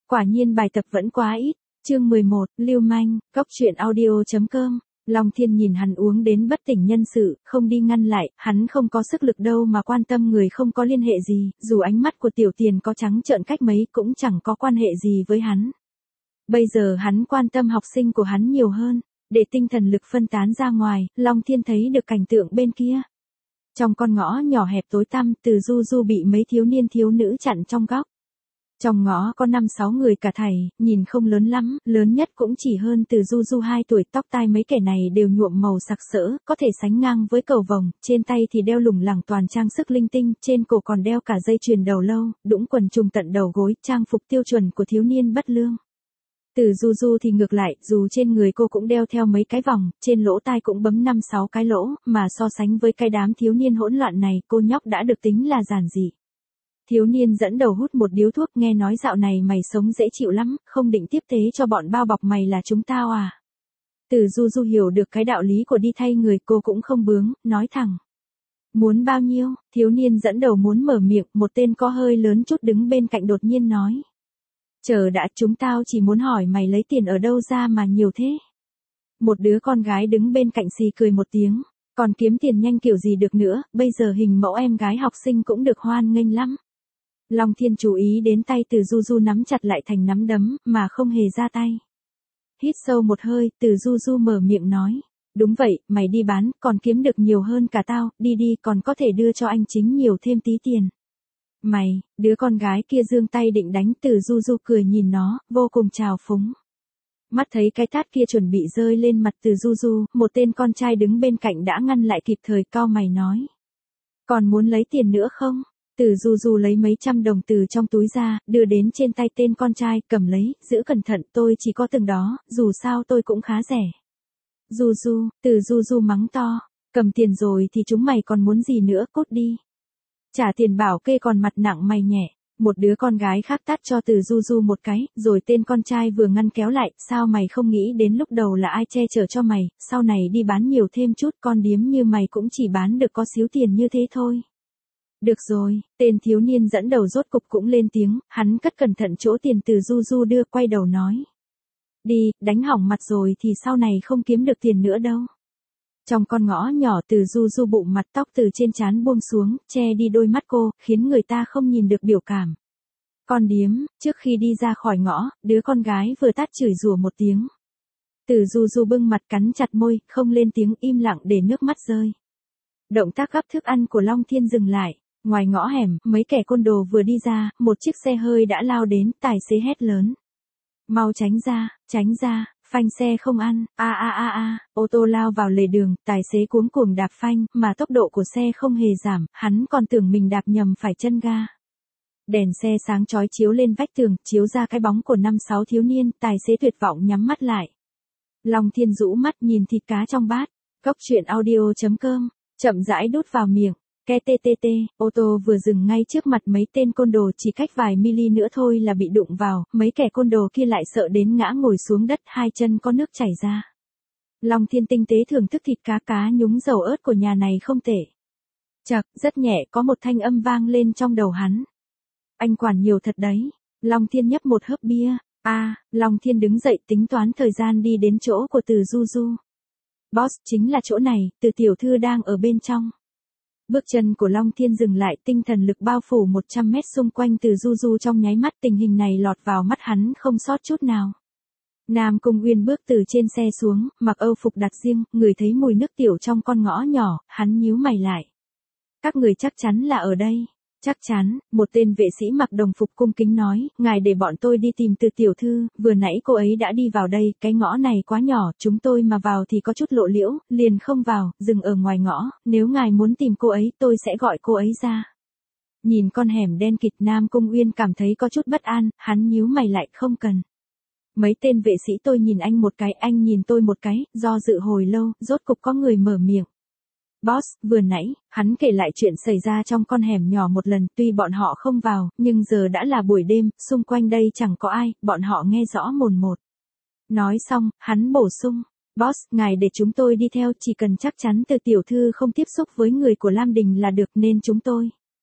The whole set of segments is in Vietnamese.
Quả nhiên bài tập vẫn quá ít. Chương 11, Lưu Manh, Góc Chuyện Audio.com. Long Thiên nhìn hắn uống đến bất tỉnh nhân sự, không đi ngăn lại, hắn không có sức lực đâu mà quan tâm người không có liên hệ gì, dù ánh mắt của Tiểu Tiền có trắng trợn cách mấy cũng chẳng có quan hệ gì với hắn. Bây giờ hắn quan tâm học sinh của hắn nhiều hơn, để tinh thần lực phân tán ra ngoài, Long Thiên thấy được cảnh tượng bên kia. Trong con ngõ nhỏ hẹp tối tăm, Từ Du Du bị mấy thiếu niên thiếu nữ chặn trong góc. Trong ngõ có 5-6 người cả thảy, nhìn không lớn lắm, lớn nhất cũng chỉ hơn Từ Du Du 2 tuổi, tóc tai mấy kẻ này đều nhuộm màu sặc sỡ, có thể sánh ngang với cầu vồng, trên tay thì đeo lủng lẳng toàn trang sức linh tinh, trên cổ còn đeo cả dây chuyền đầu lâu, đũng quần trùng tận đầu gối, trang phục tiêu chuẩn của thiếu niên bất lương. Từ Du Du thì ngược lại, dù trên người cô cũng đeo theo mấy cái vòng, trên lỗ tai cũng bấm 5-6 cái lỗ, mà so sánh với cái đám thiếu niên hỗn loạn này, cô nhóc đã được tính là giản dị. Thiếu niên dẫn đầu hút một điếu thuốc, nghe nói dạo này mày sống dễ chịu lắm, không định tiếp tế cho bọn bao bọc mày là chúng tao à? Từ Du Du hiểu được cái đạo lý của đi thay người, cô cũng không bướng, nói thẳng. Muốn bao nhiêu? Thiếu niên dẫn đầu muốn mở miệng, một tên có hơi lớn chút đứng bên cạnh đột nhiên nói. Chờ đã, chúng tao chỉ muốn hỏi mày lấy tiền ở đâu ra mà nhiều thế? Một đứa con gái đứng bên cạnh xì cười một tiếng, còn kiếm tiền nhanh kiểu gì được nữa, bây giờ hình mẫu em gái học sinh cũng được hoan nghênh lắm. Long Thiên chú ý đến tay Từ Du Du nắm chặt lại thành nắm đấm, mà không hề ra tay. Hít sâu một hơi, Từ Du Du mở miệng nói. Đúng vậy, mày đi bán, còn kiếm được nhiều hơn cả tao, đi đi, còn có thể đưa cho anh Chính nhiều thêm tí tiền. Mày, đứa con gái kia giương tay định đánh, Từ Du Du cười nhìn nó, vô cùng trào phúng. Mắt thấy cái tát kia chuẩn bị rơi lên mặt Từ Du Du, một tên con trai đứng bên cạnh đã ngăn lại kịp thời, cau mày nói. Còn muốn lấy tiền nữa không? Từ Du Du lấy mấy trăm đồng từ trong túi ra, đưa đến trên tay tên con trai, cầm lấy, giữ cẩn thận, tôi chỉ có từng đó, dù sao tôi cũng khá rẻ. Du Du, Từ Du Du mắng to, cầm tiền rồi thì chúng mày còn muốn gì nữa, cút đi. Trả tiền bảo kê còn mặt nặng mày nhẹ. Một đứa con gái khác tát cho Từ Du Du một cái, rồi tên con trai vừa ngăn kéo lại, sao mày không nghĩ đến lúc đầu là ai che chở cho mày, sau này đi bán nhiều thêm chút, con điếm như mày cũng chỉ bán được có xíu tiền như thế thôi. Được rồi, tên thiếu niên dẫn đầu rốt cục cũng lên tiếng, hắn cất cẩn thận chỗ tiền Từ Du Du đưa, quay đầu nói. Đi, đánh hỏng mặt rồi thì sau này không kiếm được tiền nữa đâu. Trong con ngõ nhỏ, Từ Du Du bụng mặt, tóc từ trên trán buông xuống, che đi đôi mắt cô, khiến người ta không nhìn được biểu cảm. Con điếm, trước khi đi ra khỏi ngõ, đứa con gái vừa tát chửi rủa một tiếng. Từ Du Du bưng mặt cắn chặt môi, không lên tiếng, im lặng để nước mắt rơi. Động tác gắp thức ăn của Long Thiên dừng lại. Ngoài ngõ hẻm, mấy kẻ côn đồ vừa đi ra, một chiếc xe hơi đã lao đến, tài xế hét lớn. Mau tránh ra, phanh xe không ăn, ô tô lao vào lề đường, tài xế cuống cuồng đạp phanh, mà tốc độ của xe không hề giảm, hắn còn tưởng mình đạp nhầm phải chân ga. Đèn xe sáng chói chiếu lên vách tường, chiếu ra cái bóng của 5-6 thiếu niên, tài xế tuyệt vọng nhắm mắt lại. Long Thiên rũ mắt nhìn thịt cá trong bát, Góc Chuyện Audio.com, chậm rãi đút vào miệng. KTTT, ô tô vừa dừng ngay trước mặt mấy tên côn đồ, chỉ cách vài mili nữa thôi là bị đụng vào, mấy kẻ côn đồ kia lại sợ đến ngã ngồi xuống đất, hai chân có nước chảy ra. Long Thiên tinh tế thưởng thức thịt cá nhúng dầu ớt của nhà này không tệ. Chậc, rất nhẹ, có một thanh âm vang lên trong đầu hắn. Anh quản nhiều thật đấy. Long Thiên nhấp một hớp bia. Long Thiên đứng dậy tính toán thời gian đi đến chỗ của Từ Du Du. Boss, chính là chỗ này, Từ tiểu thư đang ở bên trong. Bước chân của Long Thiên dừng lại, tinh thần lực bao phủ 100 mét xung quanh Từ Du Du, trong nháy mắt tình hình này lọt vào mắt hắn không sót chút nào. Nam Cung Uyên bước từ trên xe xuống, mặc âu phục đặc riêng, ngửi thấy mùi nước tiểu trong con ngõ nhỏ, hắn nhíu mày lại. Các người chắc chắn là ở đây. Chắc chắn, một tên vệ sĩ mặc đồng phục cung kính nói, ngài để bọn tôi đi tìm Từ tiểu thư, vừa nãy cô ấy đã đi vào đây, cái ngõ này quá nhỏ, chúng tôi mà vào thì có chút lộ liễu, liền không vào, dừng ở ngoài ngõ, nếu ngài muốn tìm cô ấy, tôi sẽ gọi cô ấy ra. Nhìn con hẻm đen kịt, Nam Cung Uyên cảm thấy có chút bất an, hắn nhíu mày lại, không cần. Mấy tên vệ sĩ, tôi nhìn anh một cái, anh nhìn tôi một cái, do dự hồi lâu, rốt cục có người mở miệng. Boss, vừa nãy, hắn kể lại chuyện xảy ra trong con hẻm nhỏ một lần, tuy bọn họ không vào, nhưng giờ đã là buổi đêm, xung quanh đây chẳng có ai, bọn họ nghe rõ mồn một. Nói xong, hắn bổ sung, boss, ngài để chúng tôi đi theo, chỉ cần chắc chắn Từ tiểu thư không tiếp xúc với người của Lam Đình là được, nên chúng tôi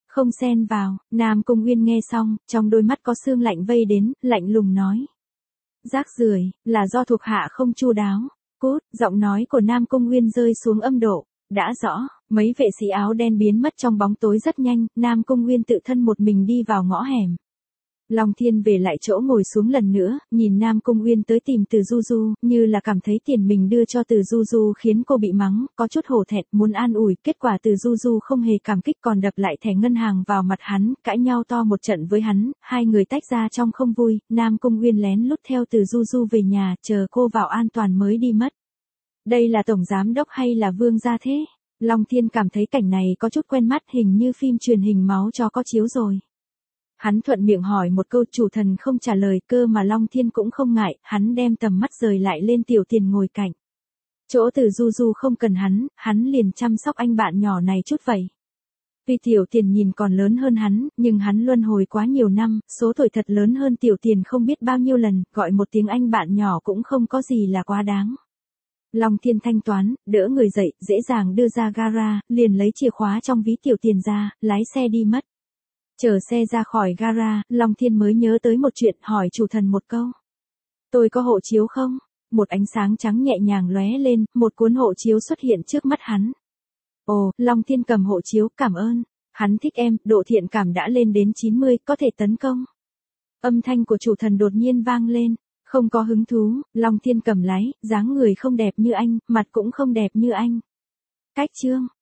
Không xen vào, Nam Cung Uyên nghe xong, trong đôi mắt có sương lạnh vây đến, lạnh lùng nói. Rác rưởi, là do thuộc hạ không chu đáo. Cút, giọng nói của Nam Cung Uyên rơi xuống âm độ. Đã rõ, mấy vệ sĩ áo đen biến mất trong bóng tối rất nhanh, Nam Cung Uyên tự thân một mình đi vào ngõ hẻm. Long Thiên về lại chỗ ngồi xuống lần nữa, nhìn Nam Cung Uyên tới tìm Từ Du Du, như là cảm thấy tiền mình đưa cho Từ Du Du khiến cô bị mắng, có chút hổ thẹn, muốn an ủi, kết quả Từ Du Du không hề cảm kích còn đập lại thẻ ngân hàng vào mặt hắn, cãi nhau to một trận với hắn, hai người tách ra trong không vui, Nam Cung Uyên lén lút theo Từ Du Du về nhà, chờ cô vào an toàn mới đi mất. Đây là tổng giám đốc hay là vương gia thế? Long Thiên cảm thấy cảnh này có chút quen mắt, hình như phim truyền hình máu chó có chiếu rồi. Hắn thuận miệng hỏi một câu, chủ thần không trả lời, cơ mà Long Thiên cũng không ngại, hắn đem tầm mắt rời lại lên Tiểu Tiền ngồi cạnh. Chỗ Từ Du Du không cần hắn liền chăm sóc anh bạn nhỏ này chút vậy. Tuy Tiểu Tiền nhìn còn lớn hơn hắn, nhưng hắn luân hồi quá nhiều năm, số tuổi thật lớn hơn Tiểu Tiền không biết bao nhiêu lần, gọi một tiếng anh bạn nhỏ cũng không có gì là quá đáng. Long Thiên thanh toán, đỡ người dậy, dễ dàng đưa ra gara, liền lấy chìa khóa trong ví Tiểu Tiền ra, lái xe đi mất. Chờ xe ra khỏi gara, Long Thiên mới nhớ tới một chuyện, hỏi chủ thần một câu. Tôi có hộ chiếu không? Một ánh sáng trắng nhẹ nhàng lóe lên, một cuốn hộ chiếu xuất hiện trước mắt hắn. Ồ, Long Thiên cầm hộ chiếu, cảm ơn. Hắn thích em, độ thiện cảm đã lên đến 90, có thể tấn công. Âm thanh của chủ thần đột nhiên vang lên. Không có hứng thú, Long Thiên cầm lái, dáng người không đẹp như anh, mặt cũng không đẹp như anh. Cách chương.